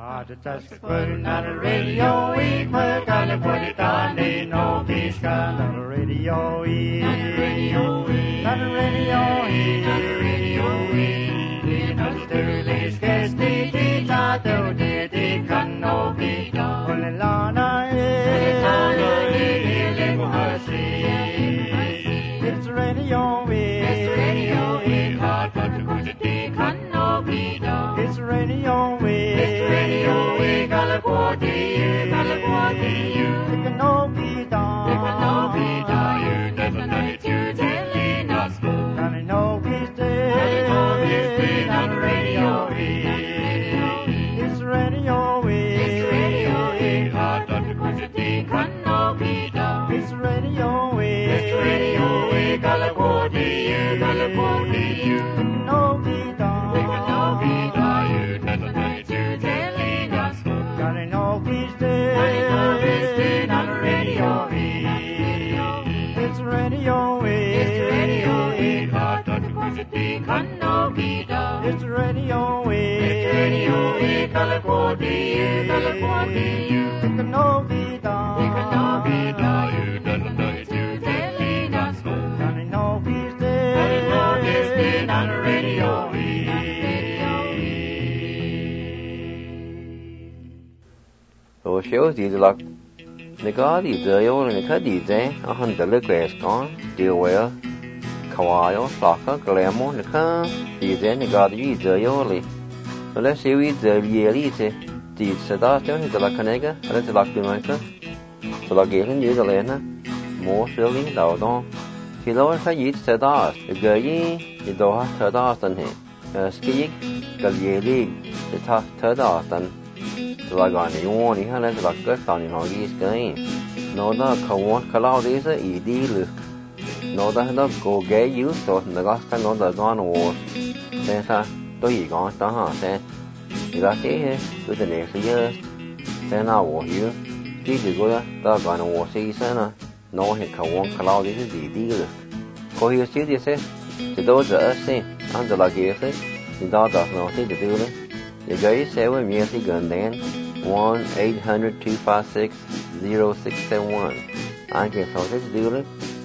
Put it on the radio, we put it on the no peace on the radio, on the radio, on the radio, on the radio, on the Sterling's guest, the teacher, the can no be done. Only Lana is, it's radio, it's radio, hard but the good can no be done. It's radio, California, it can no be done. It can no be done. You never know it, you telling us. And I know he's dead. On the radio, it's radio, it's radio, hard but the good can no be done. It's radio, California, it can no be done. It can no be done. You never know it, you telling us. I know he's dead on the radio, it's radio, hard but the good can no be done. It's radio, California, it can no be done. It can no be done. You never know it, you telling us. I know he's dead on the radio. So shows you like the God is there, you and the cuddy there, a hundred liquors gone, deal well, kawaii, flocker, glamour, the car, the then the God is there, you. So let's see with the yearly, the seduction, the lacanega, let's lock the mica, so like getting you the lena, more silly, loud on. He lowered her eat sedas, the gay, the door, sedas and him, ski, gallieli, the tough sedas and. Là gọi này ngon thì hay là cái tàu này họ đi cái nó đó không có lao đi sẽ ý đi được nó đó nó cố ghé dưới rồi nó có cái nó đó con nó xem sao tôi gì có đó hả xem thì là thế hết tôi tình này sẽ xem nào của dưới cái gì của đó gọi là sẽ xem nào nó hiện không có lao đi sẽ gì đi được có hiểu xíu thì sẽ thì tôi dễ xem anhจะlà kia sẽ thì đó nó sẽ được đấy. The guy said with me as he gun then 1-800-256-0671. I can so this dealer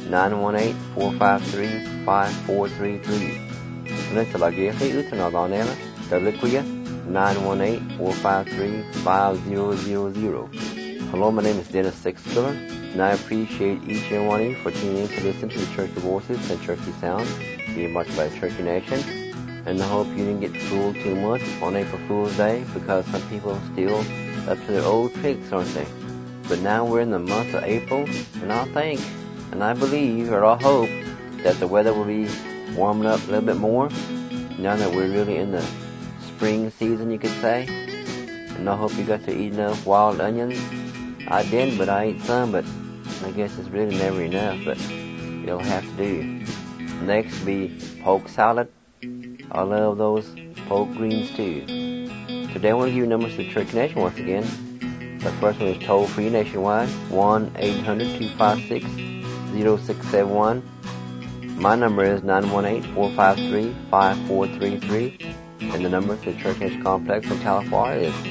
918-453-5433. Let's like if he is not on there. The liquid 918-453-5000. Hello, my name is Dennis Sixler, and I appreciate each and one of you for tuning in to listen to the Cherokee Voices and Cherokee Sounds, being much by the Cherokee Nation. And I hope you didn't get fooled too much on April Fool's Day, because some people are still up to their old tricks, aren't they? But now we're in the month of April, and I think, and I believe, or I hope, that the weather will be warming up a little bit more, now that we're really in the spring season, you could say. And I hope you got to eat enough wild onions. I didn't, but I ate some, but I guess it's really never enough, but it'll have to do. Next will be poke salad. I love those poke greens too. Today I want to give you numbers to the Cherokee Nation once again. The first one is toll free nationwide, 1-800-256-0671. My number is 918-453-5433. And the number to the Cherokee Nation Complex in California is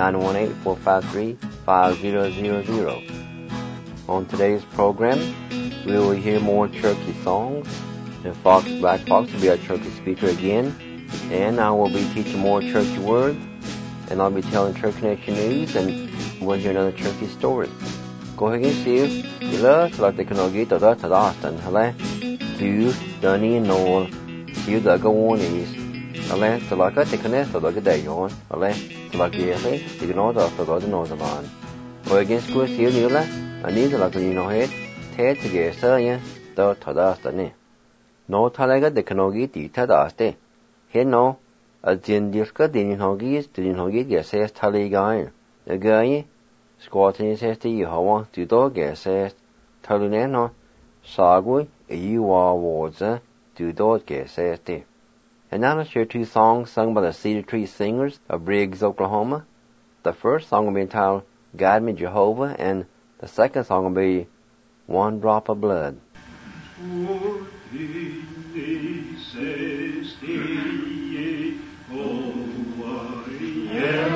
918-453-5000. On today's program, we will hear more Cherokee songs. And Black Fox will be our Cherokee speaker again. And I will be teaching more Cherokee words. And I'll be telling Cherokee Nation news. And we'll hear another Cherokee story. Go ahead and see if you love to like the Kanogi to the Austin. Hello? To Dunny and Noel. To the Gawanies. Hello? To like the Connect to the day on. Hello? To like the Effie. You can order to the Northern Line. Go against school, see you, Nila. I need to like the head. Ted to get Sanya. The Austin. No talaga de kanogi ti tadaste. He no, a zindirka din hogis, din hogi says taligain. A guy, squatting says to you, how to dog says taluneno, sagui, you are wards, to dog says te. And now let's hear two songs sung by the Cedar Tree Singers of Briggs, Oklahoma. The first song will be entitled Guide Me Jehovah, and the second song will be One Drop of Blood. Yeah,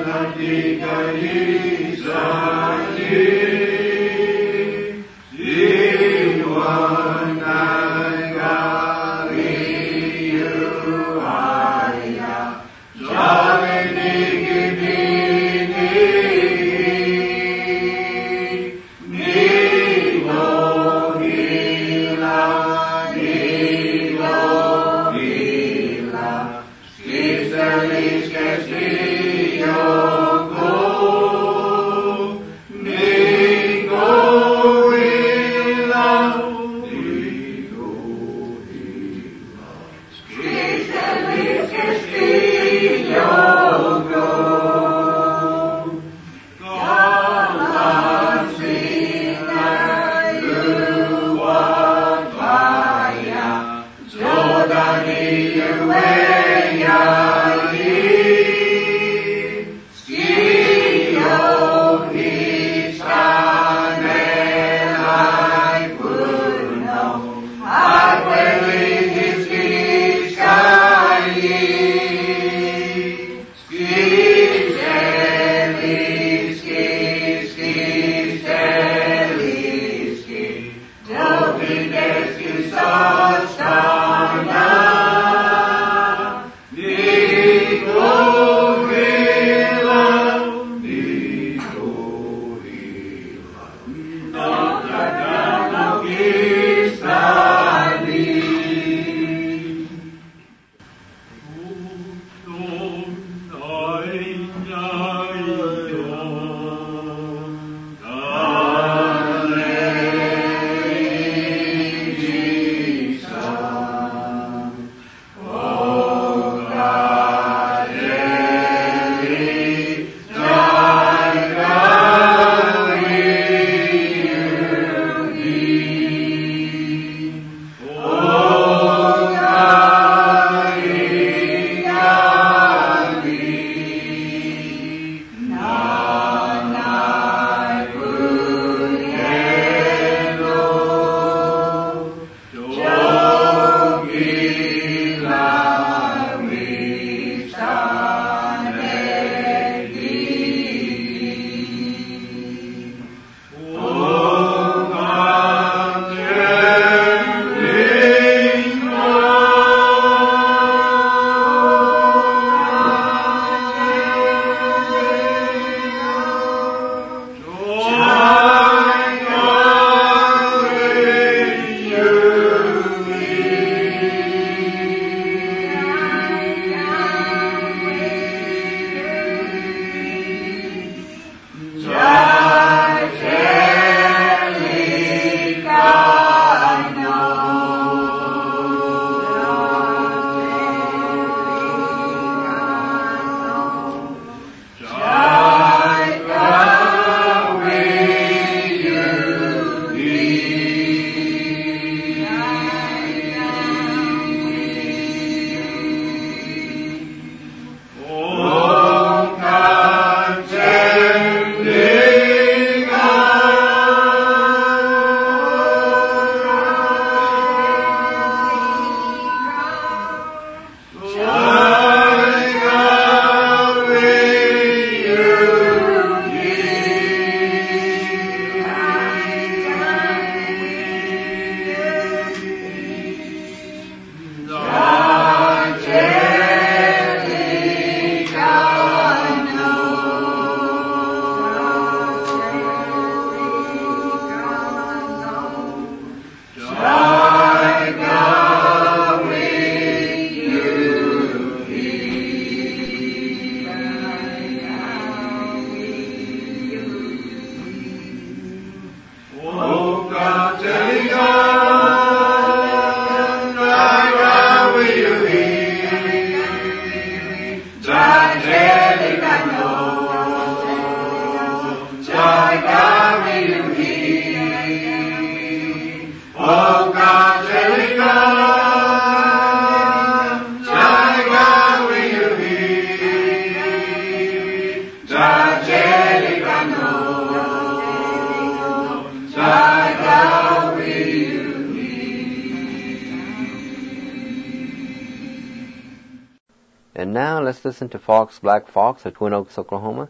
And now let's listen to Fox Black Fox of Twin Oaks, Oklahoma,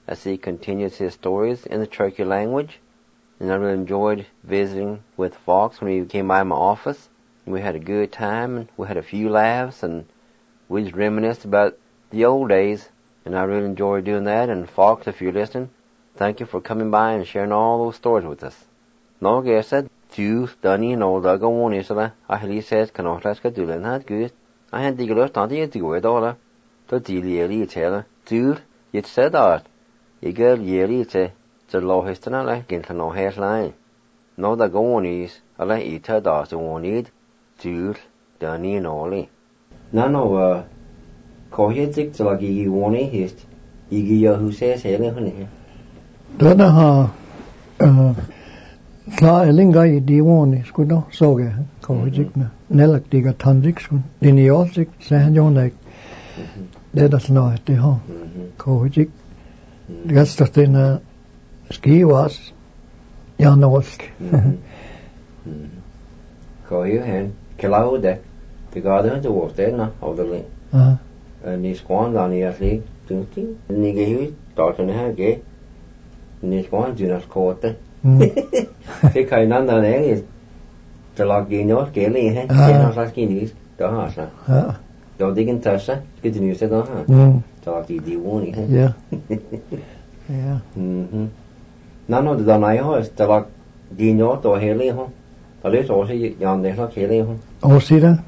as he continues his stories in the Cherokee language. And I really enjoyed visiting with Fox when he came by my office. We had a good time, and we had a few laughs, and we just reminisced about the old days. And I really enjoyed doing that. And Fox, if you're listening, thank you for coming by and sharing all those stories with us. No, I said, "Tu, Danny, no, da go on, Isla." I had said, "Can I ask you to do that good?" I had the girl started to go with all that. To deal yearly tell "Tu, you said that. You girl yearly to law history like into no hairline. No, da go on is, I let you tell that to one need. Tu, Danny, and all. No, call you dick to like you one hist. You who says, "Hey, honey." Dada ha sa elinga I diwoni skudo soge ko hijikna nelak diga tandik skun diniosik sahanjonek dada sna te ha ko hijik gastastina ski was janosk ko you hen kelaude the garden to work there na elderly ni squan down here see tinti ni ge starting ha ge ni squan dinas kote cái cây nó này thì từ lọc gì nhớ kể liền hết cái nó sao cái này đó hả sao đầu tiên cái test á cái gì sẽ đó hả từ lọc gì đi uống hết yeah nó từ này thôi từ lọc gì nhớ tổ hệ liền không từ đấy số sẽ dọn để nó hệ liền không oh see that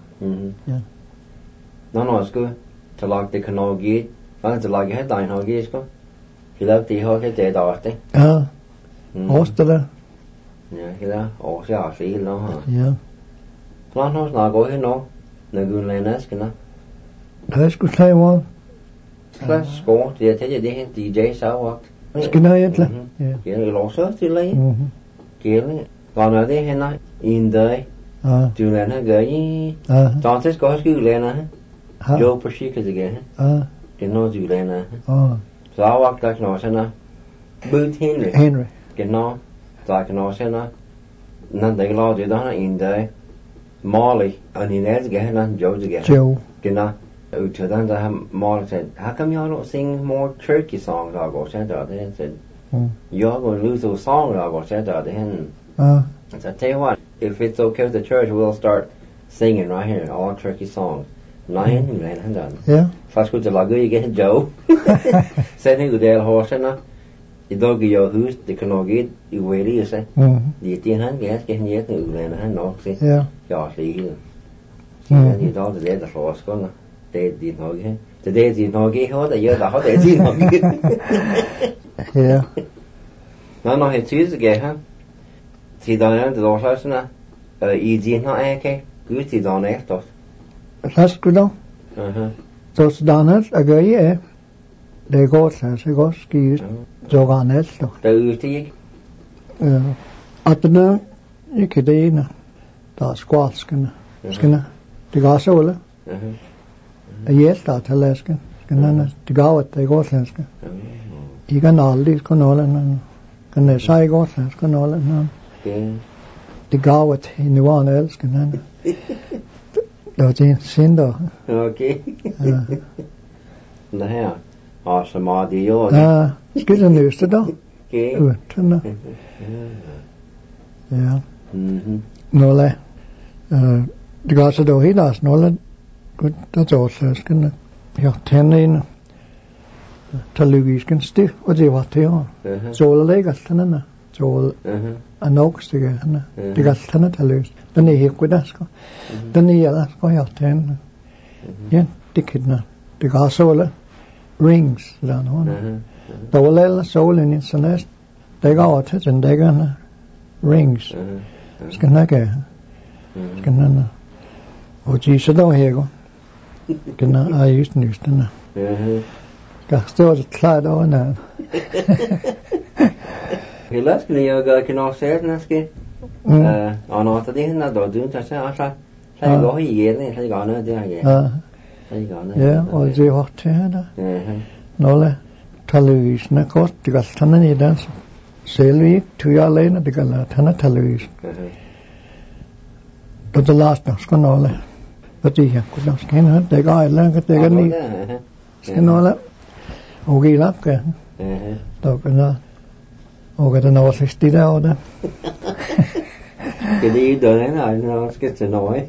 nó cứ từ lọc thì nó ghi nó từ lọc hết đại nó ghi có thì là thì họ cái chế đó đấy Ostala. Yeah, kila o sia si no ha. Yeah. Plan nos na go he no. Na gun lenas kina. That's good Taiwan. Let's go. Dia te de DJ sao. Skina yetla. Yeah. Kila lo so ti le. Kila còn đây he na in đời. Tu len ha gay. Entonces go sku lena. Yo por si que diga. Que no tu lena. Sao wak tak no sana. Boot Henry. Cái nó tại cái nó sẽ nó để lo gì đó in đây Molly anh ấy cái nó Joe cái nó cho nên là Molly said how come y'all don't sing more Cherokee songs I go said that they said you're going to lose those songs I go said that then so I tell you what if it's okay with the church we'll start singing right here all Cherokee songs nói mình làm done first go to la good you get Joe said he go there horse nó I dog your who's the canoe you wait say the tin han gas get near to land han no see yeah see you dog the dead for us gonna they did no get today did no get how the year the how they did no get yeah no he choose again ha thì đó là đồ sao thế nào ý gì nó ai cái cứ thì đó này tốt that's good no so done it again they go sẽ go ski joganet doch từ thì atna ikidina ta squatskana skana tigasola yes ta teleska skana tigawat they go senska igan aldi konola kan sai go senska konola tigawat niwan elskana do tin sindo okay na ha samadhi yo skulle nyste då utan ja nolle det går så då hidas nolle gut det så sken ja tennin television stiff och det var det så lägga stanna så anoxige det går stanna telus den är helt good ska den är ska jag tenn ja tikidna det går så rings down on the wall soul in its nest they go at and they gonna rings skanaka skanana oji shado hego kana I used to understand gasto the cloud on that he last me yoga can all say naski on all the na do dun ta sa sa sai go hi ne sai go na dia ge ja och det har det nolle television kost det går stanna i den selvi 2 år längre det går tanna television då det last ska nolle vad det här kunde sken det går längre det går ni ska nolle Ogilapka. Tokana. Ogata no 60 daw da. Cái đi đợi thế nào nó cái sẽ nói.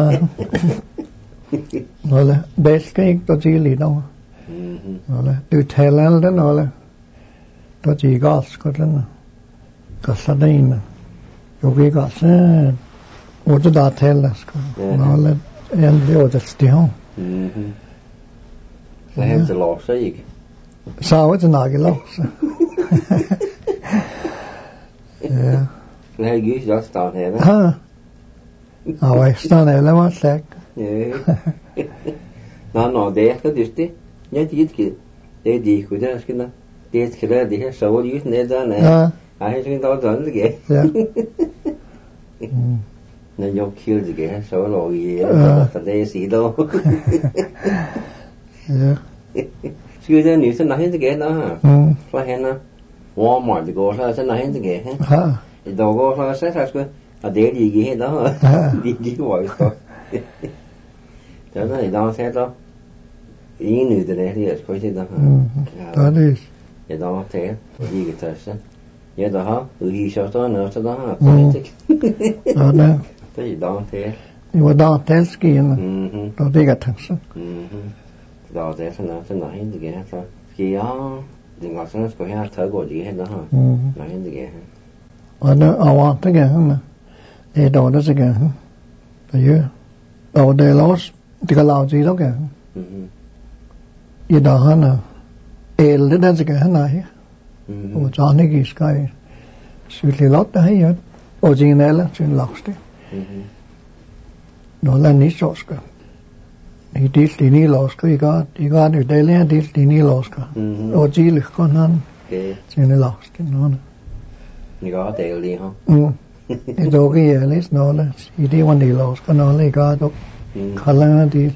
Nó là best cái to chỉ lý đâu. Nó là từ Thailand đó nó là to chỉ có Scotland. Có sao đây nè. Yogi có sao. Ủa cho đã Thailand nó là em điều đó still. Là em sẽ lọt sao gì? Sao vậy nào cái lọt? Yeah. Là cái gì đó start này đó. Ha. Vậy start này là mất sạch. Nó đẹp cái gì thế? Nhớ gì cái để đi của nó cái nó để cái đó để sao đi cái này ra này. Ai cái đó dẫn cái. Yeah. Nó nhóc kêu gì cái sao lo gì đó để gì đâu. Yeah. Chứ cái nữ sinh nói cái đó. Phải hay nó. Walmart thì có sao sinh nói cái ha. Đâu có sao sẽ sao cái để gì cái đó. Đi gọi thôi. Cho nó thì đó sẽ đó. Ý nữ từ đấy thì có gì đó. Đó đi. Vậy đó thế gì cái thật sự. Vậy đó hả? Ý sao đó nữa sao đó. Đó đó. Cái gì đó thế. Nhưng mà đó thế ski mà. Đó đi cái thật sự. Đó thế nó sẽ nói những cái thôi. Khi đó thì ngọc sẽ có hai thở của gì hết đó hả? Nói những cái. Và nó ao tới cái mà. Để đó đó cái. Đấy. Đó để lost thì cái lao gì đó cái. Ý đó hả? El đó cái này. Och Johnny Giskai. Skulle låta här originella sin lagste. Då la ni soska. Ni dilt ni loska iga nu dele dilt ni loska. Och gilik kon han. Sin lagste no. Ni ga det li ha. Det dog i lis no la. I det var ni loska no la iga dog. Kalla di.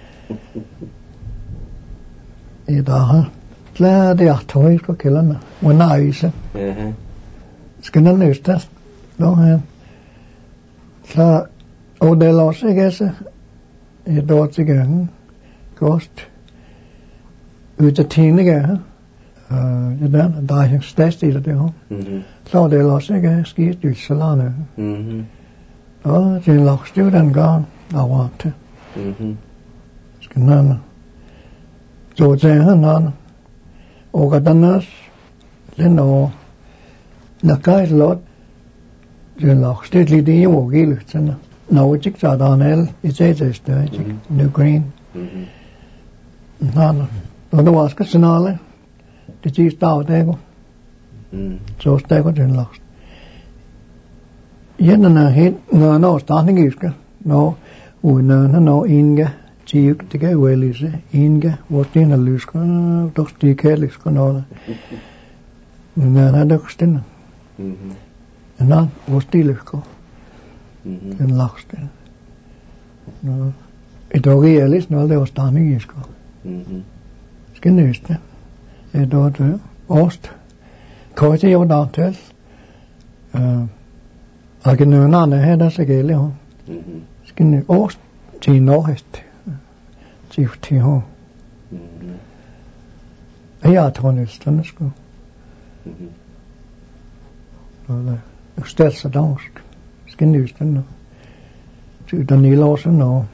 I da la det att höj ska killarna. Och nice. Ska den lösas. Då här. Så och det låter sig gässa. Det då sig kost. Ute tidningar. Det där är störst i det då. Så det låter sig gässa skit ut så långt. Ja, det låter sig den gång. Jag vart. Ska någon. Så säger någon. Och att annars den då nakai lot den lagt det lite i och gilt sen nå tyck så Daniel i sägs det New Green då var ska snälla det gick då det så steg den lagt igen hit nå starting ska nå och nå inga gick det går väl i sig inga vart in och lyska då sticker lyska nå men hade också Nå, hvor stille sko. Den lagste. Nå, i dag er litt når det var stamming i sko. Skal nøste. Da det ost. Kanskje jo da til. Jeg kan nøne andre her, der så gælder hun. Skal nø ost til nordhest. Til hun. Jeg tror nøsterne sko. Ställs dansk. Ska nysten då. Utan ni låsen då.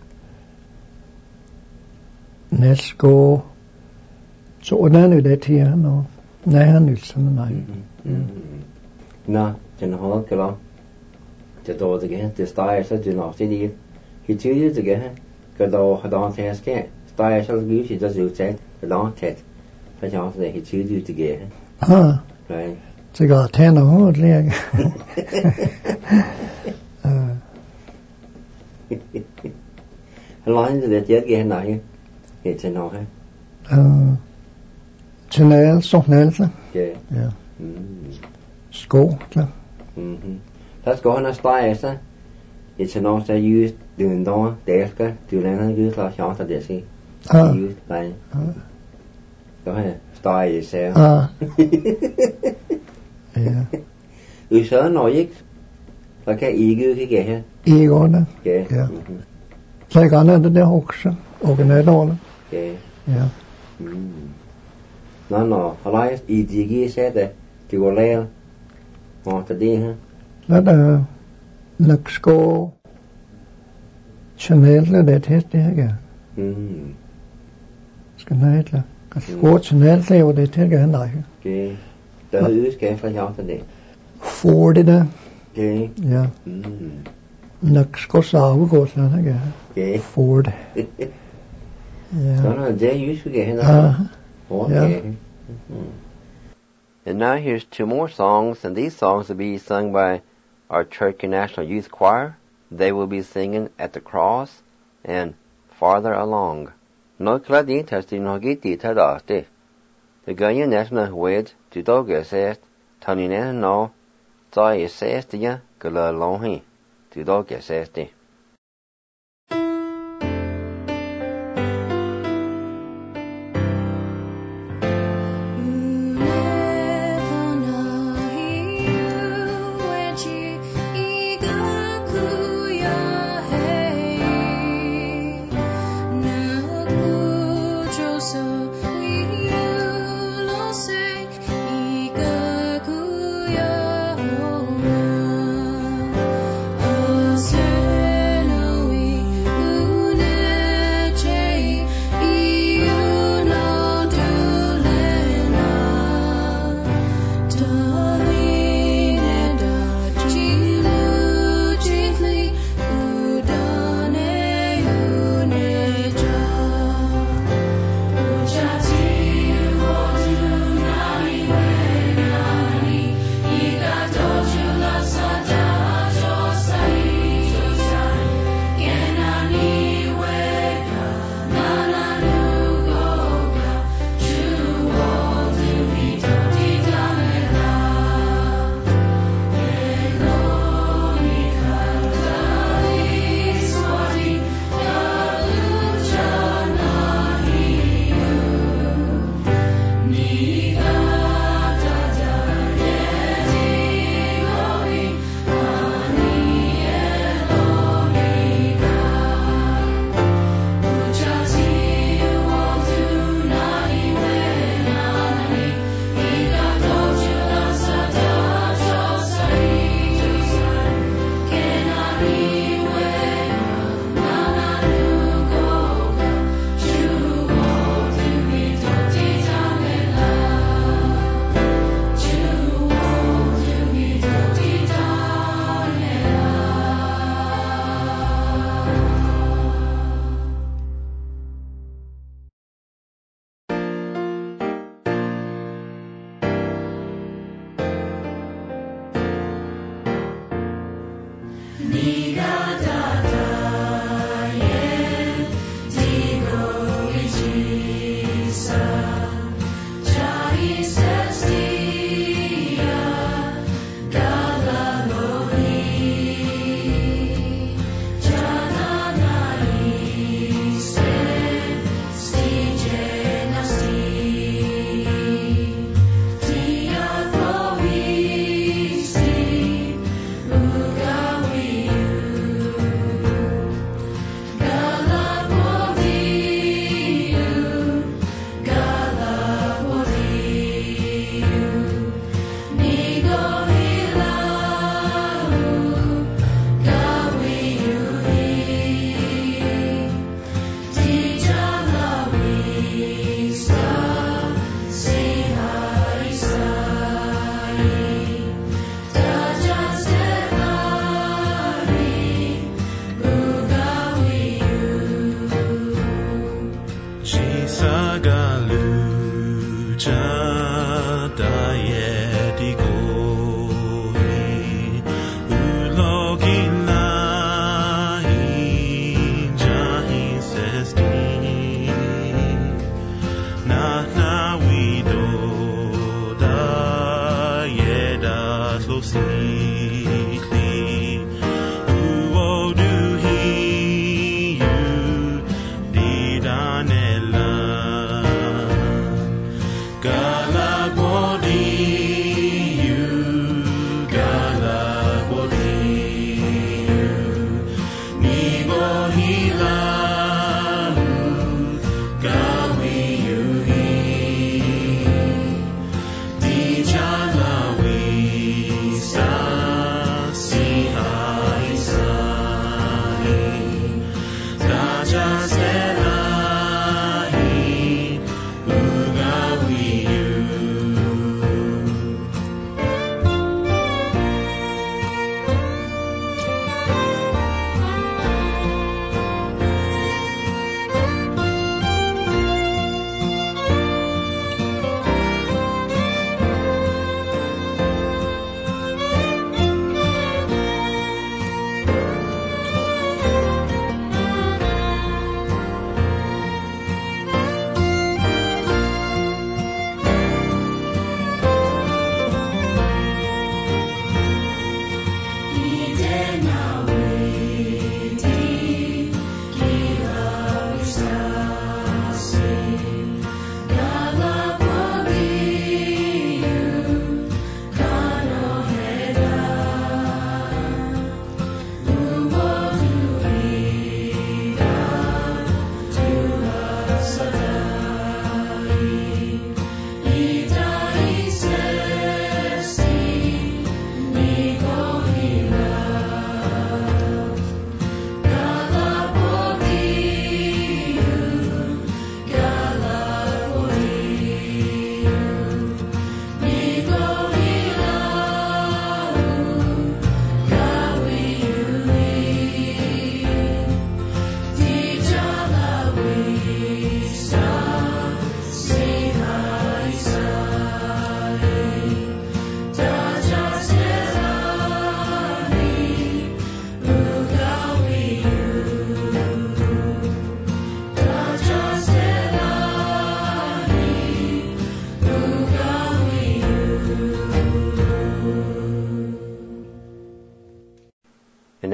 Näsko. Så där nu det här då. Nej, han nysten nej. Nå, den har klar. Det då det det står så det nå det lige. Hit til det her. Gør dog har dog til skal. Står så lige sig så tæt. Det langt tæt. Så jeg også det hit til det her. Nej. Så går tænder hovedet lige. Han løgn det det jeg nej. Helt til nå her. Chanel så nælte. Ja. Sko, klar. Der skal han stege så. Det er nok så just den der der skal du lander just klar chance det sig. Just nej. Så her stege så. Ja. Du så når ikke. Så kan ikke her. Ikke det. Ja. Så jeg kan det der også. Og det er dårligt. Ja. Ja. nó lại ý gì sẽ thế chỉ có lẽ họ sẽ đi ha là lực cô Chanel là để thế đấy kìa cái này là cái cô Chanel là để thế cái này cái từ cái phải học thế này Ford đó cái yeah lực cô sao cô sao thế kìa cái Ford yeah đó là dễ use cái này okay. And now here's two more songs, and these songs will be sung by our Cherokee National Youth Choir. They will be singing At the Cross and Farther Along. Nói khá đi thật sự nói cái gì thật đó thế. The guy national wed to dog assessed, Tony Nan no, so assessed ya, cái lời long hi, to dog assessed. Danella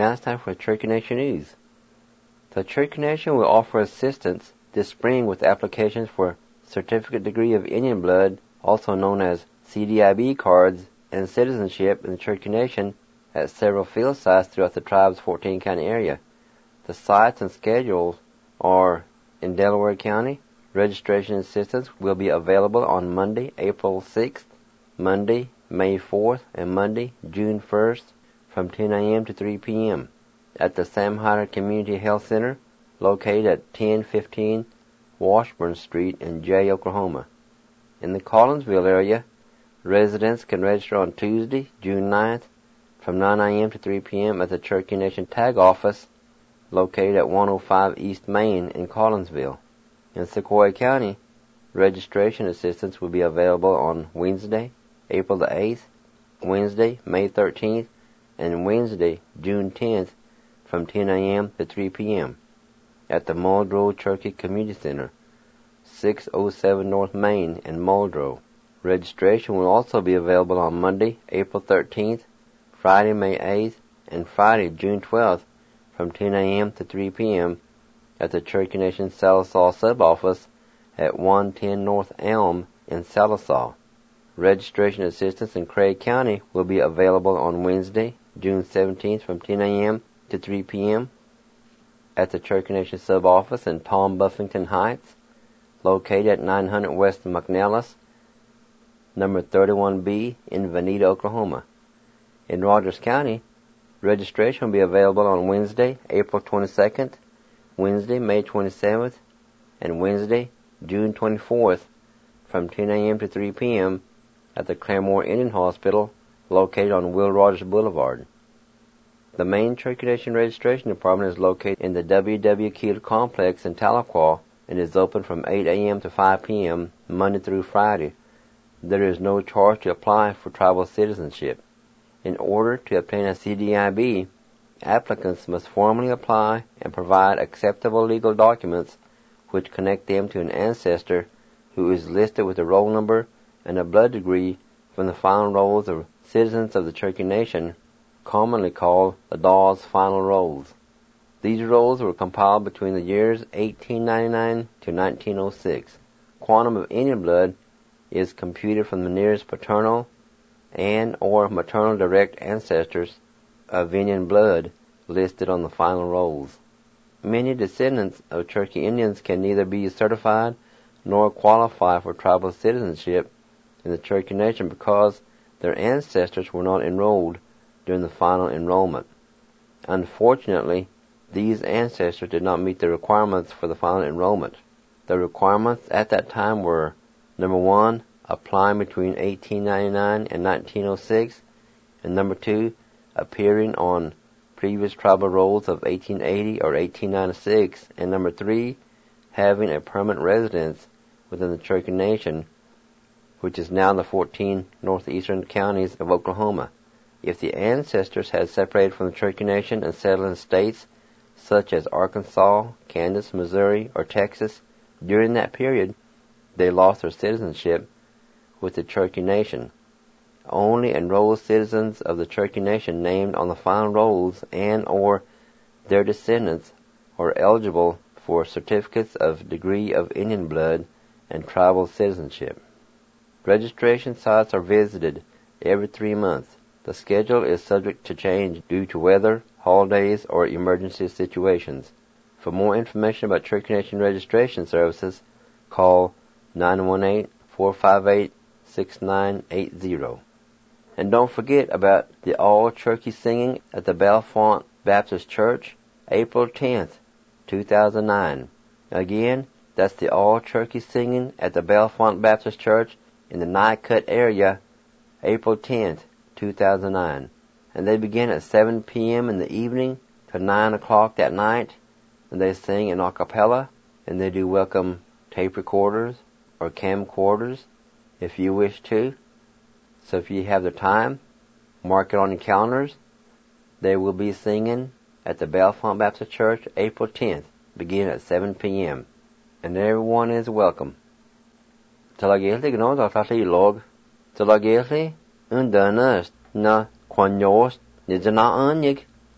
Now it's time for Cherokee Nation News. The Cherokee Nation will offer assistance this spring with applications for Certificate Degree of Indian Blood, also known as CDIB cards, and citizenship in the Cherokee Nation at several field sites throughout the tribe's 14-county area. The sites and schedules are in Delaware County. Registration assistance will be available on Monday, April 6th, Monday, May 4th, and Monday, June 1st from 10 a.m. to 3 p.m. at the Sam Hyder Community Health Center located at 1015 Washburn Street in Jay, Oklahoma. In the Collinsville area, residents can register on Tuesday, June 9th from 9 a.m. to 3 p.m. at the Cherokee Nation Tag Office located at 105 East Main in Collinsville. In Sequoyah County, registration assistance will be available on Wednesday, April the 8th, Wednesday, May 13th, and Wednesday, June 10th from 10 a.m. to 3 p.m. at the Muldrow Cherokee Community Center, 607 North Main in Muldrow. Registration will also be available on Monday, April 13th, Friday, May 8th, and Friday, June 12th from 10 a.m. to 3 p.m. at the Cherokee Nation Sallisaw Sub-Office at 110 North Elm in Sallisaw. Registration assistance in Craig County will be available on Wednesday, June 17th from 10 a.m. to 3 p.m. at the Cherokee Nation Sub-Office in Tom Buffington Heights, located at 900 West McNellis, number 31B in Veneta, Oklahoma. In Rogers County, registration will be available on Wednesday, April 22nd, Wednesday, May 27th, and Wednesday, June 24th from 10 a.m. to 3 p.m. at the Claremore Indian Hospital located on Will Rogers Boulevard. The main Cherokee Nation Registration Department is located in the W.W. Keel Complex in Tahlequah and is open from 8 a.m. to 5 p.m. Monday through Friday. There is no charge to apply for tribal citizenship. In order to obtain a CDIB, applicants must formally apply and provide acceptable legal documents which connect them to an ancestor who is listed with a roll number and a blood degree from the final rolls of citizens of the Cherokee Nation, commonly called the Dawes Final Rolls. These rolls were compiled between the years 1899 to 1906. Quantum of Indian blood is computed from the nearest paternal and or maternal direct ancestors of Indian blood listed on the final rolls. Many descendants of Cherokee Indians can neither be certified nor qualify for tribal citizenship in the Cherokee Nation because their ancestors were not enrolled during the final enrollment. Unfortunately, these ancestors did not meet the requirements for the final enrollment. The requirements at that time were, number 1, applying between 1899 and 1906, and number 2, appearing on previous tribal rolls of 1880 or 1896, and number 3, having a permanent residence within the Cherokee Nation, which is now the 14 northeastern counties of Oklahoma. If the ancestors had separated from the Cherokee Nation and settled in states such as Arkansas, Kansas, Missouri, or Texas, during that period, they lost their citizenship with the Cherokee Nation. Only enrolled citizens of the Cherokee Nation named on the final rolls and or their descendants are eligible for certificates of degree of Indian blood and tribal citizenship. Registration sites are visited every 3 months. The schedule is subject to change due to weather, holidays, or emergency situations. For more information about Cherokee Nation registration services, call 918-458-6980. And don't forget about the all-Cherokee singing at the Bellefonte Baptist Church, April 10th, 2009. Again, that's the all-Cherokee singing at the Bellefonte Baptist Church in the Nycut area, April 10th, 2009. And they begin at 7 p.m. in the evening to 9 o'clock that night, and they sing in a cappella, and they do welcome tape recorders or camcorders if you wish to. So if you have the time, mark it on your calendars. They will be singing at the Bellefonte Baptist Church, April 10th, beginning at 7 p.m. And everyone is welcome. Talagilti gno tatati log. Talagilti undernest na quanyos nizana anyig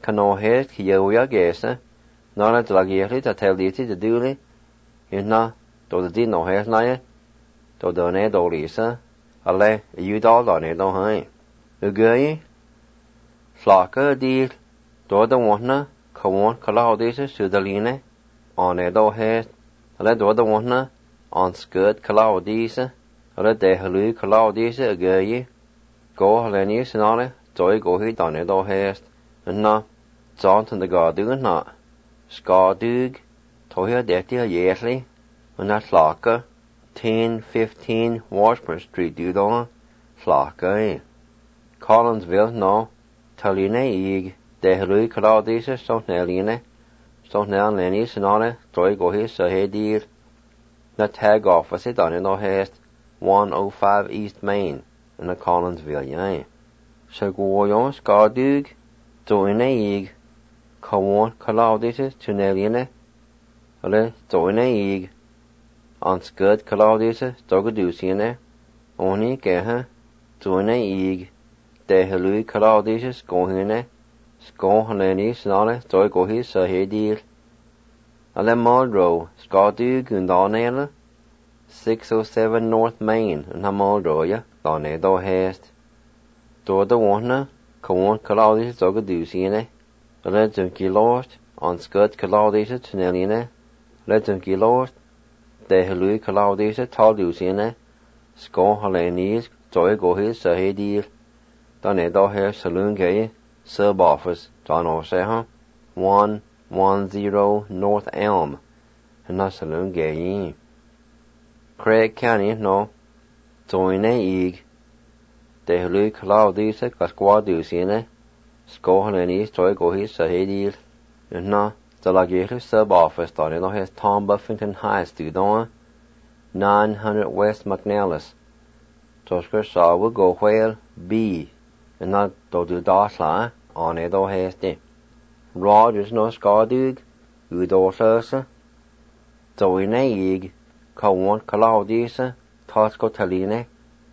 Canohes, Kioya Gesa, Nala Dlagieri, the Teliti, the Duli, Inna, to the Dino Hesnaya, to the Nedo Lisa, Ale, Udal on it, don't I? Ugay, Flocka, dear, to the Wanna, Kawan, Kalaudis, Sudaline, on Edo Hes, Ale, do the Wanna, on Skirt, Kalaudis, Ale, Dehalu, Kalaudis, Ugay, go Helenis, and Ale, Joy go hit on Edo Hes, and na, Johnson the Gardu, na, Skardug, Toya Detia, Yesley, and that Flocka, 1015 Washburn Street, Dudon, Flocka, Collinsville, no, Taline Ig, Dehalu, Claudis, Stonelline, Stonel Lennis, and all, Troy go his, so he dear. The tag office it on in the Hest, 105 East Main, in the Collinsville, yeah. So go on, Skardug, Join Ig, Kawan, Claudis, Tunelline, Ale, Join Ig, on Scud, Claudis, Stogadusiane, Oni, Geha, Join Ig, Dehalu, Claudis, Skohine, Skohalenis, Nale, Joy go his, so he dear. Ale Muldrow, Skardug, and Donella, 607 North Main, and Muldrow, Donedo Hest. Do the Wanna, Kawan, Claudis, Stogadusiane, Ale Junkie Lost, on Scud, Claudis, Tunelline, Ale Junkie Lost, Dehalu, Claudis, Taldusiane, Skohalenis, Joy go his, so he dear. Donedo Hest, Saloon Gay, Sub Office, John O'Seha, 110 North Elm, and not Saloon Gay. Craig County, no, Join Ig, Dehalu, Claudis, Casquadusiane, Skohalenis, Joy go his, so he dear. And na, the Lagier Sub Office, Donedo has Tom Buffington High, Studon, 900 West McNellis. Tosker saw will go whale B, and not do Dasla, on Edo Hesti. Rogers no Skardug, Udorsa, Join Ig, Kawan Claudis, Tosco Taline,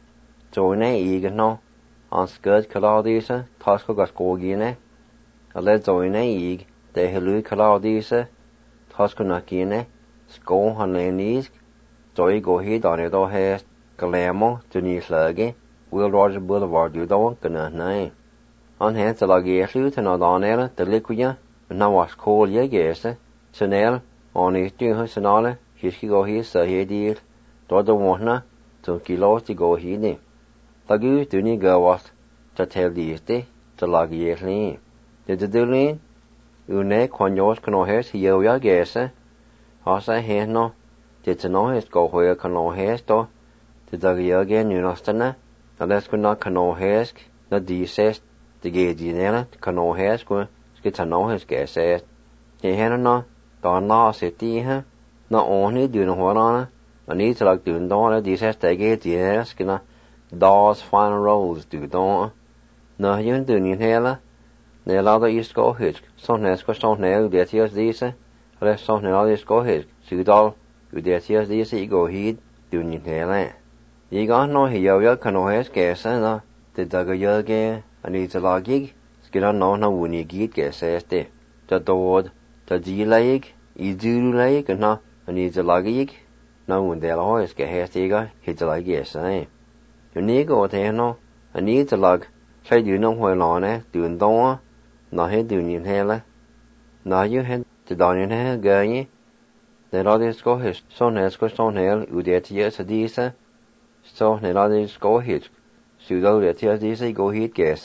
Join Ig no, on Scud Claudis, Tosco Gascogine, a let Join Ig, Dehalu Claudis, Tosco Nakine, Sko Halenis, Joy go hit on Edo Hest, Galamo, Denise Luggy, Will Roger Boulevard, you don't gonna name. On hands the Lagier to not on air, the liquia, and now was cold ye guess, Chanel, on his doing her sonale, he go his, so he dear, do the Wanna, to kilos to go he. Lagu, do you go what, to tell these day, to Lagier Lee. Did the Dulin? Une, Quanyos Canohes, he ya guess, Hossa hen no, did to know his go where Canohes, though. The Dagiagan Unostana, unless could not Canohesk, the decest, the Gadianella, Canohesk, Skitanohes guesses. He had no, Don Law City, not only doing what on, and needs like doing Donna, decest, the Gadianesk, Dawes final rolls do don't. No, you doing hella. They allow the East go hitch, some Nesco, some nail, the tears these, unless some nail is go hitch, Sudal, with the tears these, go heed, doing hella. You got no here, Canohes guess, no, the Dagayoga, and it's a logig, Skidon no when you get guesses, the Dord, the G leg, Idu leg, and no, and it's a logig, no when they'll always get hastiga, hits a like guess, eh? You need go there, no, and needs a log, say you know where on it, doing door, no head doing in hella. Now you had the down in hell, gay, then all this go his, son has go stone hell, you dare to yes a decent. So, ne la dis go hit. Sudo de tia dis go hit guess,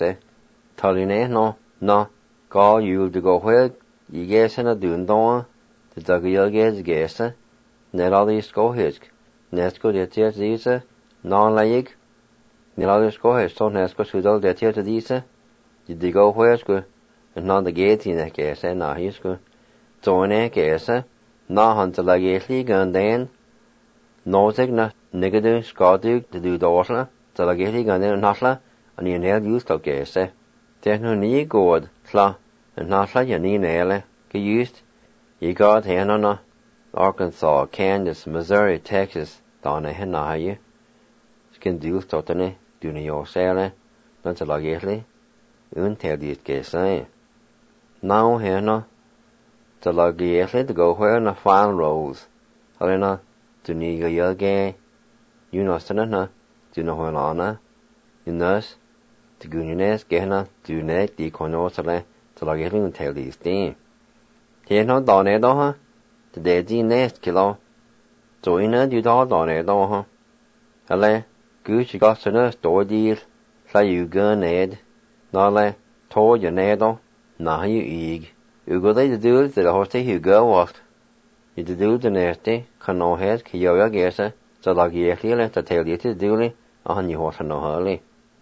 Taline no, go you to go where, you guess in a dune door, the Dagayo guess, ne la dis go hit. Nesco de tia dis, non leg, ne la dis go hit, so Nesco sudo de tia dis, did go where's good, and not the gate in a guess, na he's good. Join a guess, na hunt like a gun then, no signa. Nigger Skardug to do Dorsla, till I get it on their Nasla, and you nail used to guess, There's no knee good, Sla, and Nasla, you need nail, get used. You got hand on Arkansas, Kansas, Missouri, Texas, down a hen are you. Skin do totally, do your sailor, not till I get it, tell these guess, Now here no, the lagi to go where na fan rolls. Helena, do ni go yage, you know na, do no whelana, you nurse, to gunines, gehna, do net, the conosale, the lagi tell these things. Here no donedo, huh? The dead nest kilo. So in a do donedo, huh? Hele, good she got to store deal, say you gun ned, nale, told your nedo, nah you eag. You go they do it, the horse you go what. You do the nasty, can no head, Kyoya Gesa, so lagi let the tell you to do on your horse no hurly.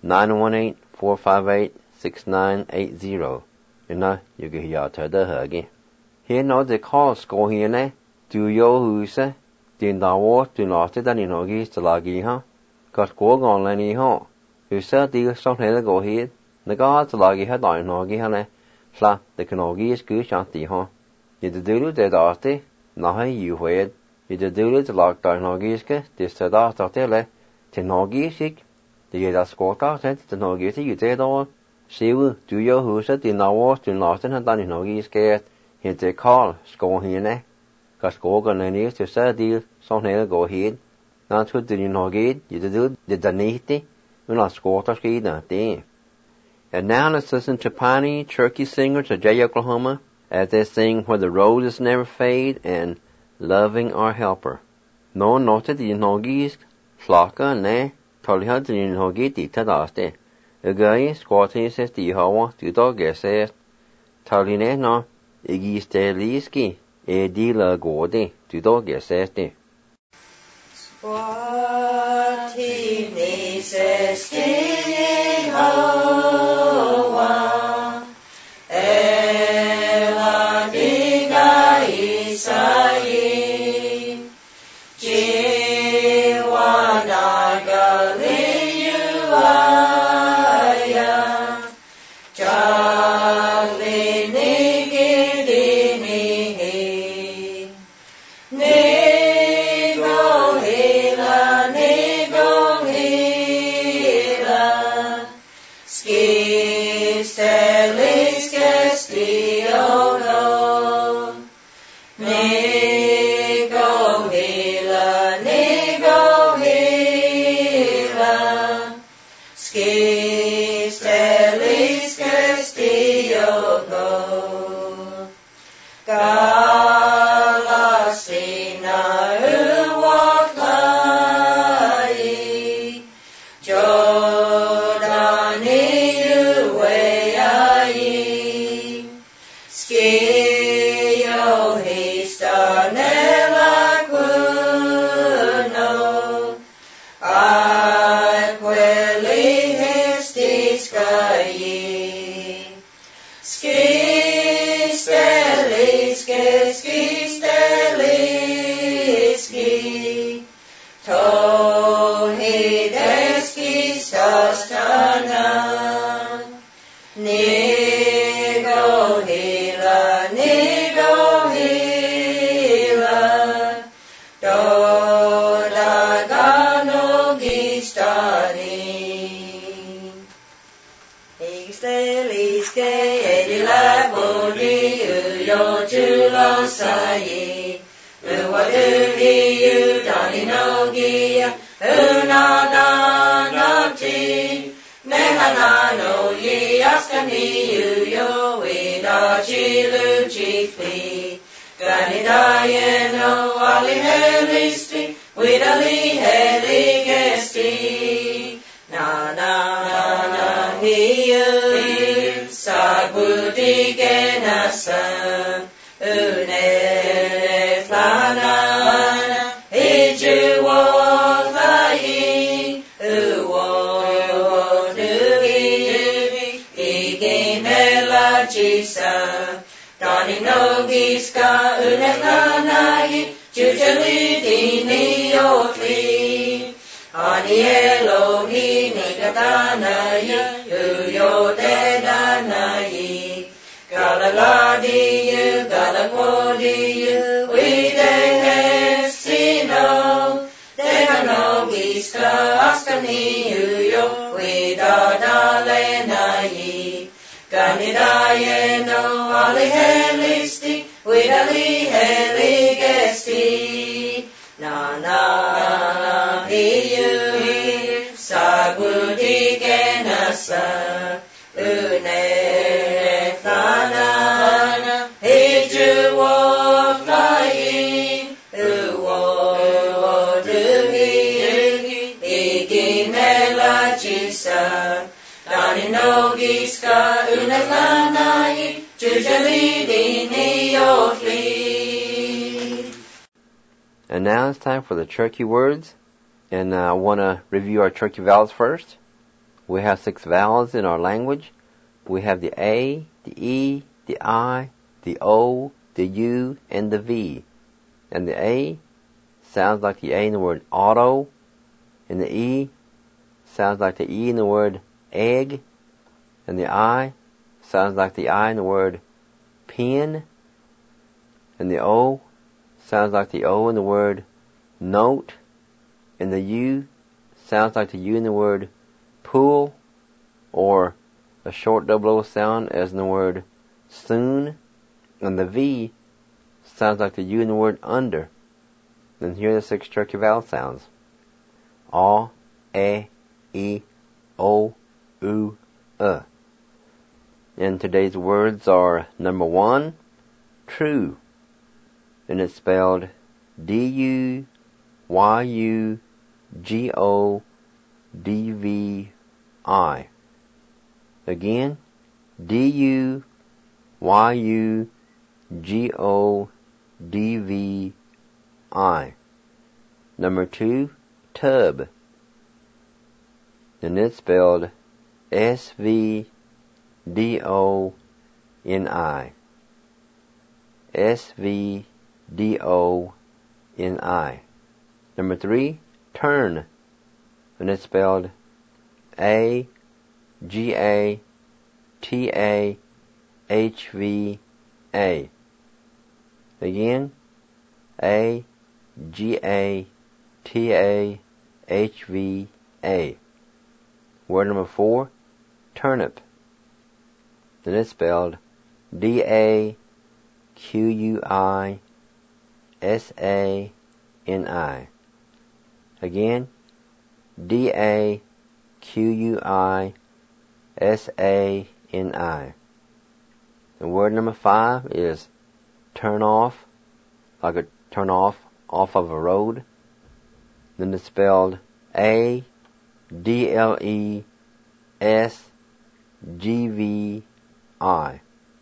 918-458-6980. You know, you get your to the huggy. Here no the call score here, ne? Do yo who say? Din da war, do not than in hoggies to lagi, huh? Got go on lenny, huh? Who said the some head go here? The gods lagi had on hoggy, honey. Flat, the canogi is good shanty, huh? You do the darty. Nahe you wed, you do it like the nogiske, this said after tele, the nogisik, the get a score out, the nogis you did all. She will do your who said the now to Norton and done in nogiske, hit the call, score here, cause Gorgon and is to say deal, some never go ahead. Not to the nogid, you do the danity, when I score to ski that day. And now let's listen to Piney Turkey Singers of Jay, Oklahoma, as they sing Where the Roses Never Fade and Loving Our Helper. No noted the nogis, flocka, ne, tolly the nogi dictadaste. A guy squatting says the Hawa, the dog says, Taline no, Iggy Steliski, a dealer gorde, the dog says. Squatting says the Hawa. Isai Jiwana Galiyuaya Jalini Gidini Nigo Hila Skistelis Kestiogo Nego hila, skistelis kestiogo, galasina uwaklai, jodani uweai, Nella cuno, quelli hestiscai, skistelisci, tohidesci sastana, nigo hila, Dodagano gistani Ixteliske edilaboli uyo julosai Uwaduri udaninogia unananati Nehanano yi askani uyo widachilu chiefly Ganidayeno alihelisti, widali heligesti. Na hiu, sabudi genasa, uneflana, ijuwolai, uwonugi, igimela jisa. Dani nogiska uneflanai, jujalidini yotli. Ani Elohi nigatanai, uyodedanai. Galaladiyu, galakodiyu, widehesino. Dehanogiska askani uyo, widadalenai. Kanidayeno ali helisti, widali heligesti. Na na hiu, sagudi genasa, une thana, hiju woflai, uwo duhi, igimela jisa. Daninogiska unatlanai, jujalidini yofli. And now it's time for the Cherokee words. And I want to review our Cherokee vowels first. We have 6 vowels in our language. We have the A, the E, the I, the O, the U, and the V. And the A sounds like the A in the word auto. And the E sounds like the E in the word egg. And the I sounds like the I in the word pen. And the O sounds like the O in the word note. And the U sounds like the U in the word pool, or a short double O sound as in the word soon. And the V sounds like the U in the word under. Then here are the 6 Cherokee vowel sounds. A, E, O, U, And today's words are number 1, true. And it's spelled D-U-Y-U-G-O-D-V-I. Again, D-U-Y-U-G-O-D-V-I. Number 2, tub. And it's spelled S-V-D-O-N-I. S-V-D-O-N-I. Number 3, turn. And it's spelled A-G-A-T-A-H-V-A. Again, A-G-A-T-A-H-V-A. Word number 4, turnip. And it's spelled D-A-Q-U-I-S-A-N-I. Again, D-A-Q-U-I-S-A-N-I. And word number 5 is turn off, like a turn off of a road. Then it's spelled A-D-L-E-S-G-V-I.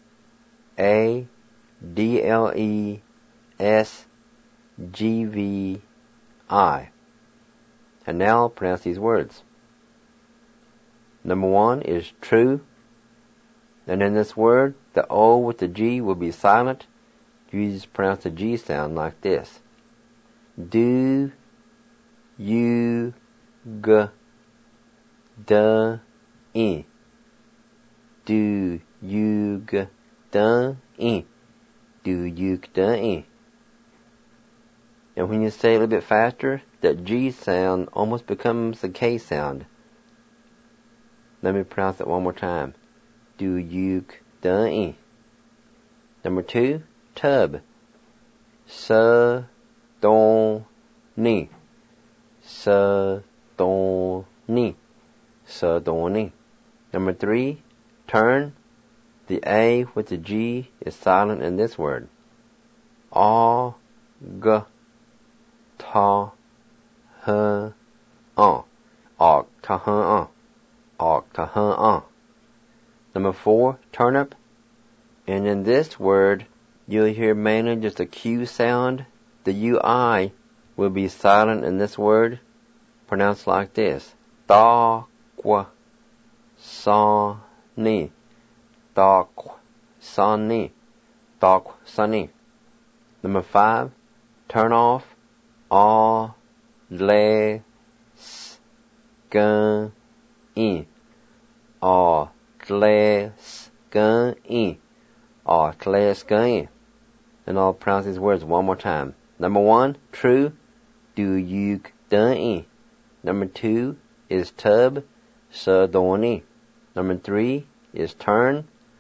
A-D-L-E-S-G-V-I. And now I'll pronounce these words. Number 1 is true. And in this word, the O with the G will be silent. You just pronounce the G sound like this. Do, you, g, d, e. Do, you, g, d, e. Do, you, g, d, e. And when you say it a little bit faster, that G sound almost becomes the K sound. Let me pronounce it one more time. Do, you, g, d, e. Number 2, tub. S, don, ni. S, don, ni. S, don, ni. Number 3, turn. The A with the G is silent in this word. A, g, ta, h, an. A, ta, h, an. A, ta, h, an. Number 4, turnip. And in this word, you'll hear mainly just a Q sound. The UI will be silent in this word, pronounced like this. Da, qua, sa, ni. Da, qua, sa, ni. Da, qua, sa, ni. Number 5, turn off. A, le, s, g, e. A, le, s, g, e. A, le, s, g, e. And I'll pronounce these words one more time. Number 1, true. Do, you, d, e. Number 2 is tub. S, don, e. Number 3 is turn.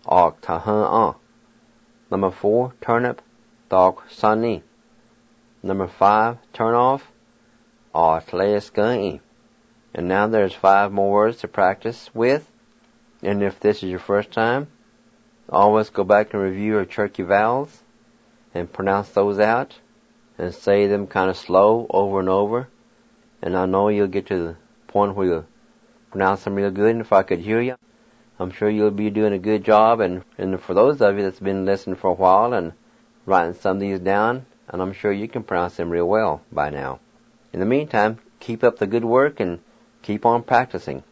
Og tahan. Number 4, turnip, dog sunny. Number 5, turn off, or tleeskunny. And now there's 5 more words to practice with. And if this is your first time, always go back and review your Cherokee vowels and pronounce those out and say them kind of slow over and over. And I know you'll get to the point where you'll pronounce them real good. And if I could hear you, I'm sure you'll be doing a good job. And for those of you that's been listening for a while and writing some of these down, and I'm sure you can pronounce them real well by now. In the meantime, keep up the good work and keep on practicing.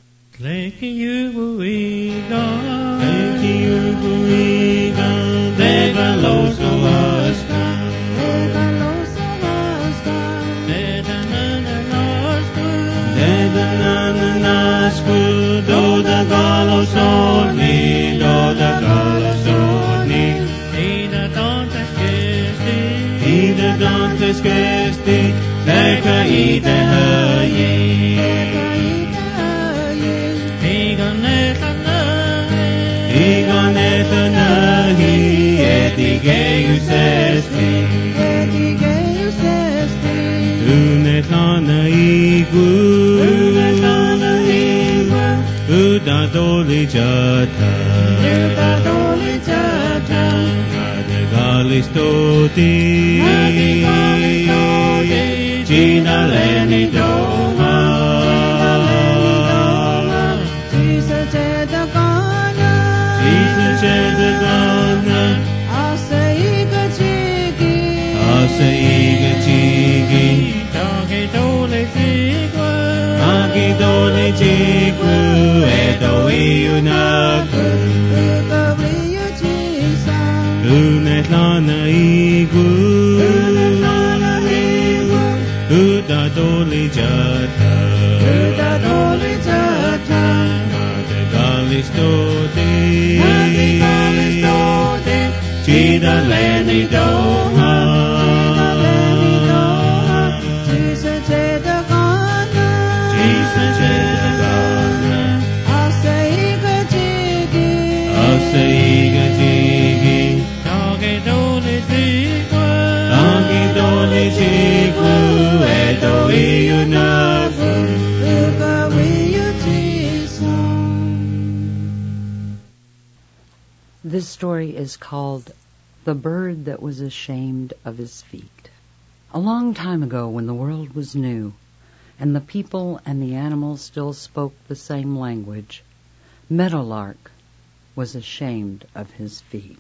This story is called The Bird That Was Ashamed of His Feet. A long time ago, when the world was new, and the people and the animals still spoke the same language, Meadowlark was ashamed of his feet.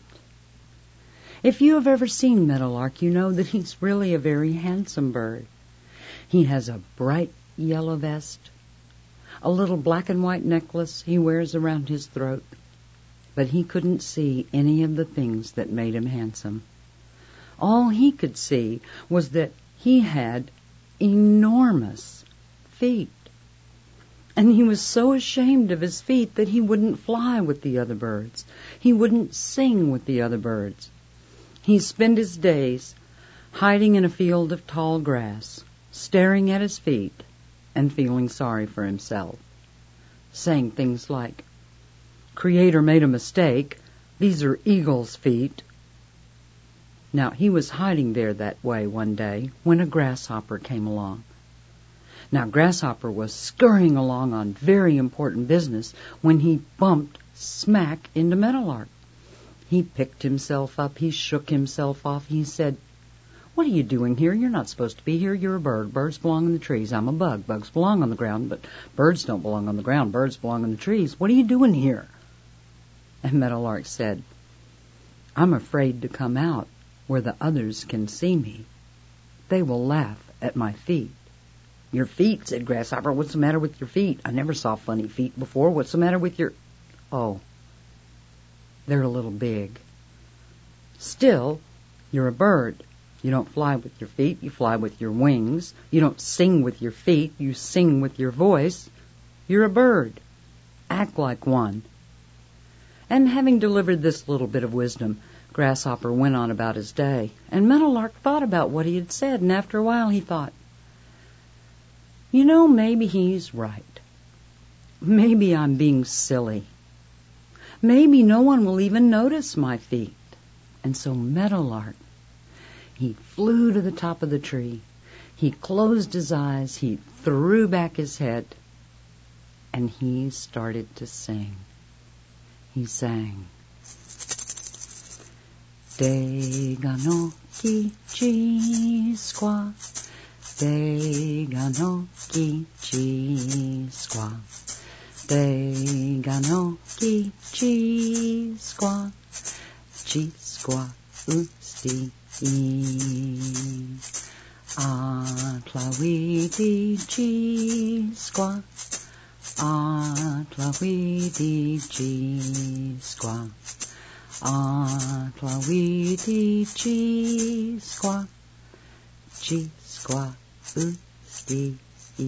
If you have ever seen Meadowlark, you know that he's really a very handsome bird. He has a bright yellow vest, a little black and white necklace he wears around his throat, but he couldn't see any of the things that made him handsome. All he could see was that he had enormous feet. And he was so ashamed of his feet that he wouldn't fly with the other birds. He wouldn't sing with the other birds. He spent his days hiding in a field of tall grass, staring at his feet and feeling sorry for himself, saying things like, "Creator made a mistake. These are eagle's feet." Now, he was hiding there that way one day when a grasshopper came along. Now, Grasshopper was scurrying along on very important business when he bumped smack into Meadowlark. He picked himself up. He shook himself off. He said, "What are you doing here? You're not supposed to be here. You're a bird. Birds belong in the trees. I'm a bug. Bugs belong on the ground, but birds don't belong on the ground. Birds belong in the trees. What are you doing here?" And Meadowlark said, "I'm afraid to come out where the others can see me. They will laugh at my feet." "Your feet," said Grasshopper. "What's the matter with your feet? I never saw funny feet before. What's the matter with your—" "Oh, they're a little big." "Still, you're a bird. You don't fly with your feet. You fly with your wings. You don't sing with your feet. You sing with your voice. You're a bird. Act like one." And having delivered this little bit of wisdom, Grasshopper went on about his day. And Meadowlark thought about what he had said, and after a while he thought, "You know, maybe he's right. Maybe I'm being silly. Maybe no one will even notice my feet. And so Meadowlark, he flew to the top of the tree. He closed his eyes. He threw back his head. And he started to sing. He sang, Dega no kichi squaw, Dega no kichi squaw, Dega no kichi squaw, chi squaw usti Atlawidi chi squaw, Atlawidi chi squaw, Atlawidi chi squaw, chi squaw usti.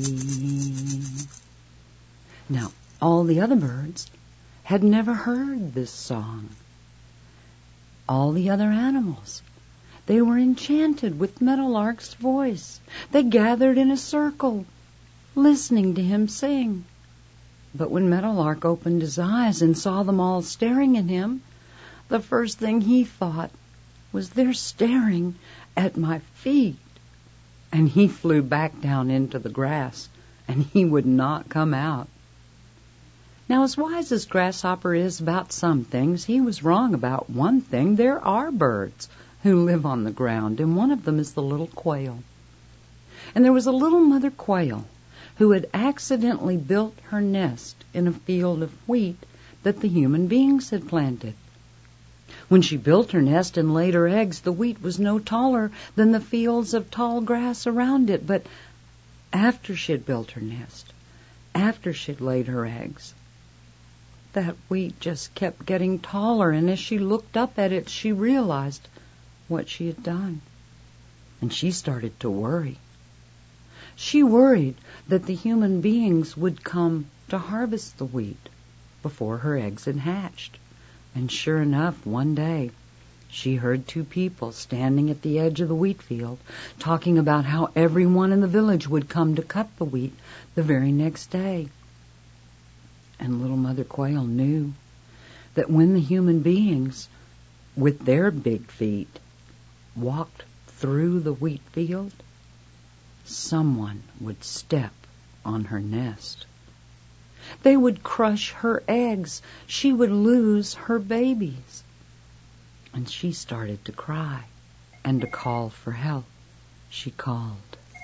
Now, all the other birds had never heard this song. All the other animals, they were enchanted with Meadowlark's voice. They gathered in a circle, listening to him sing. But when Meadowlark opened his eyes and saw them all staring at him, the first thing he thought was, they're staring at my feet. And he flew back down into the grass, and he would not come out. Now, as wise as Grasshopper is about some things, he was wrong about one thing. There are birds who live on the ground, and one of them is the little quail. And there was a little mother quail who had accidentally built her nest in a field of wheat that the human beings had planted. When she built her nest and laid her eggs, the wheat was no taller than the fields of tall grass around it. But after she had built her nest, after she had laid her eggs, that wheat just kept getting taller, and as she looked up at it, she realized what she had done. And she started to worry. She worried that the human beings would come to harvest the wheat before her eggs had hatched. And sure enough, one day, she heard two people standing at the edge of the wheat field talking about how everyone in the village would come to cut the wheat the very next day. And little Mother Quail knew that when the human beings, with their big feet, walked through the wheat field, someone would step on her nest. They would crush her eggs. She would lose her babies. And she started to cry and to call for help. She called,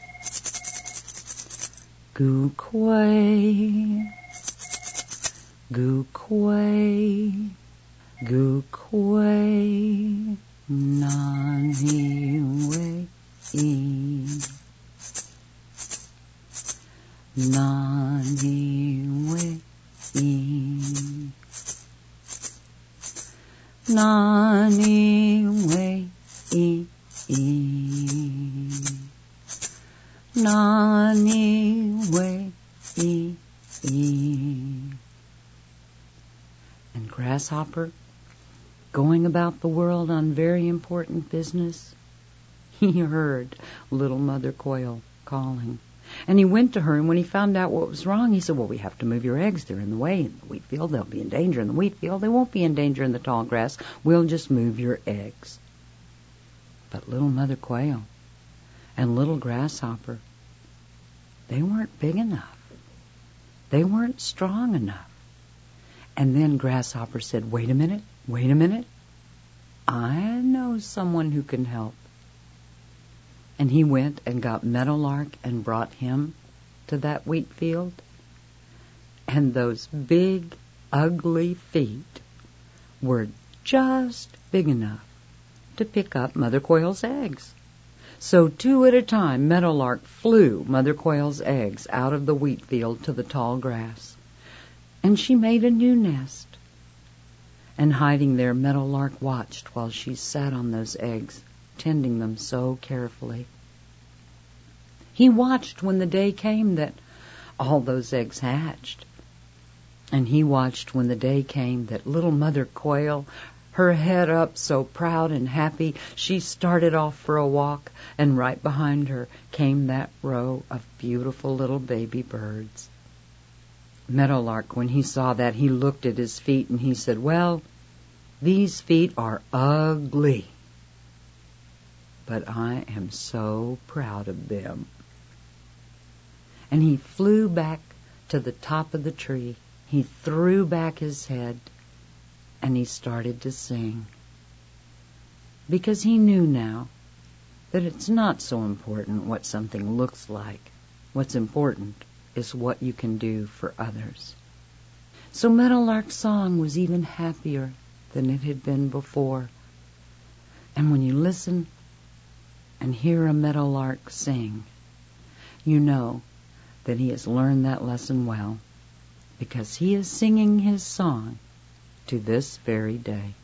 Goo-quay, Goo-quay, Goo-quay, nani-way, nani-way, nani-way, nani-way. And Grasshopper, going about the world on very important business, he heard little Mother Quail calling. And he went to her, and when he found out what was wrong, he said, well, we have to move your eggs. They're in the way in the wheat field. They'll be in danger in the wheat field. They won't be in danger in the tall grass. We'll just move your eggs. But little Mother Quail and little Grasshopper, they weren't big enough. They weren't strong enough. And then Grasshopper said, wait a minute. I know someone who can help. And he went and got Meadowlark and brought him to that wheat field. And those big, ugly feet were just big enough to pick up Mother Quail's eggs. So 2 at a time, Meadowlark flew Mother Quail's eggs out of the wheat field to the tall grass. And she made a new nest. And hiding there, Meadowlark watched while she sat on those eggs, tending them so carefully. He watched when the day came that all those eggs hatched. And he watched when the day came that little Mother Quail, her head up so proud and happy, she started off for a walk, and right behind her came that row of beautiful little baby birds. Meadowlark, when he saw that, he looked at his feet and he said, "Well, these feet are ugly, but I am so proud of them." And he flew back to the top of the tree. He threw back his head and he started to sing. Because he knew now that it's not so important what something looks like. What's important is what you can do for others. So Meadowlark's song was even happier than it had been before. And when you listen and hear a meadowlark sing, you know that he has learned that lesson well, because he is singing his song to this very day.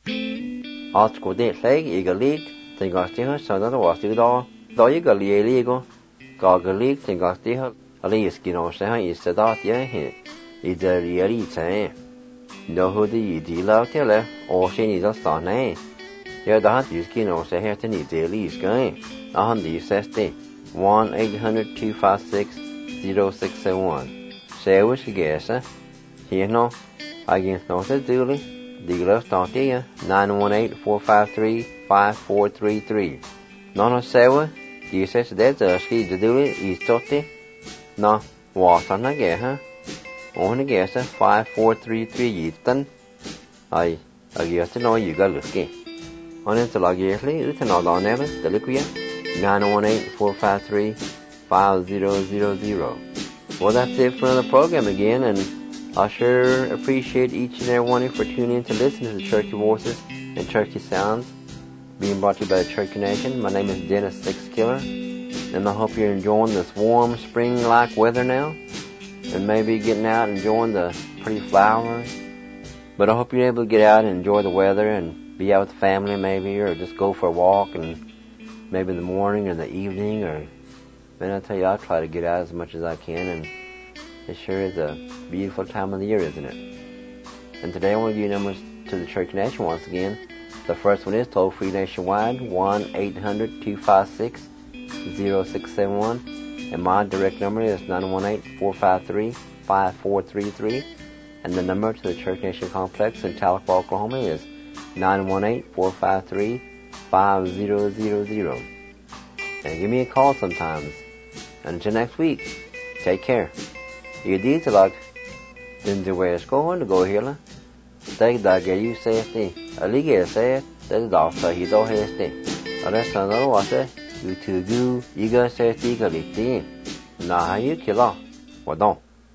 Say wish you guess, you know, I guess no to do it. The love start here 918-453-5433. No sewa. You say that's a ski to do it. Is totti. No, was on a guess, on a guess 5433 Easton. I guess to know you got lucky. On it to log yearly, it's an odd on ever, the liquid 918-453-5000. Well, that's it for another program again, and I sure appreciate each and every one of you for tuning in to listen to the Cherokee Voices and Cherokee Sounds, being brought to you by the Cherokee Nation. My name is Dennis Sixkiller, and I hope you're enjoying this warm spring-like weather now, and maybe getting out and enjoying the pretty flowers. But I hope you're able to get out and enjoy the weather and be out with the family maybe, or just go for a walk, and maybe in the morning or the evening, or man, I tell you, I'll try to get out as much as I can, and it sure is a beautiful time of the year, isn't it? And today I want to give you numbers to the Cherokee Nation once again. The first one is toll-free nationwide, 1-800-256-0671. And my direct number is 918-453-5433. And the number to the Cherokee Nation Complex in Tahlequah, Oklahoma is 918-453-5000. And give me a call sometimes. And until next week, take care. You did like then the way it's going to go here. Take that get you safety. A league say that the doctor he don't hasty. A rest another water. You to do you guys safety got it. Now how you kill off. Well don't.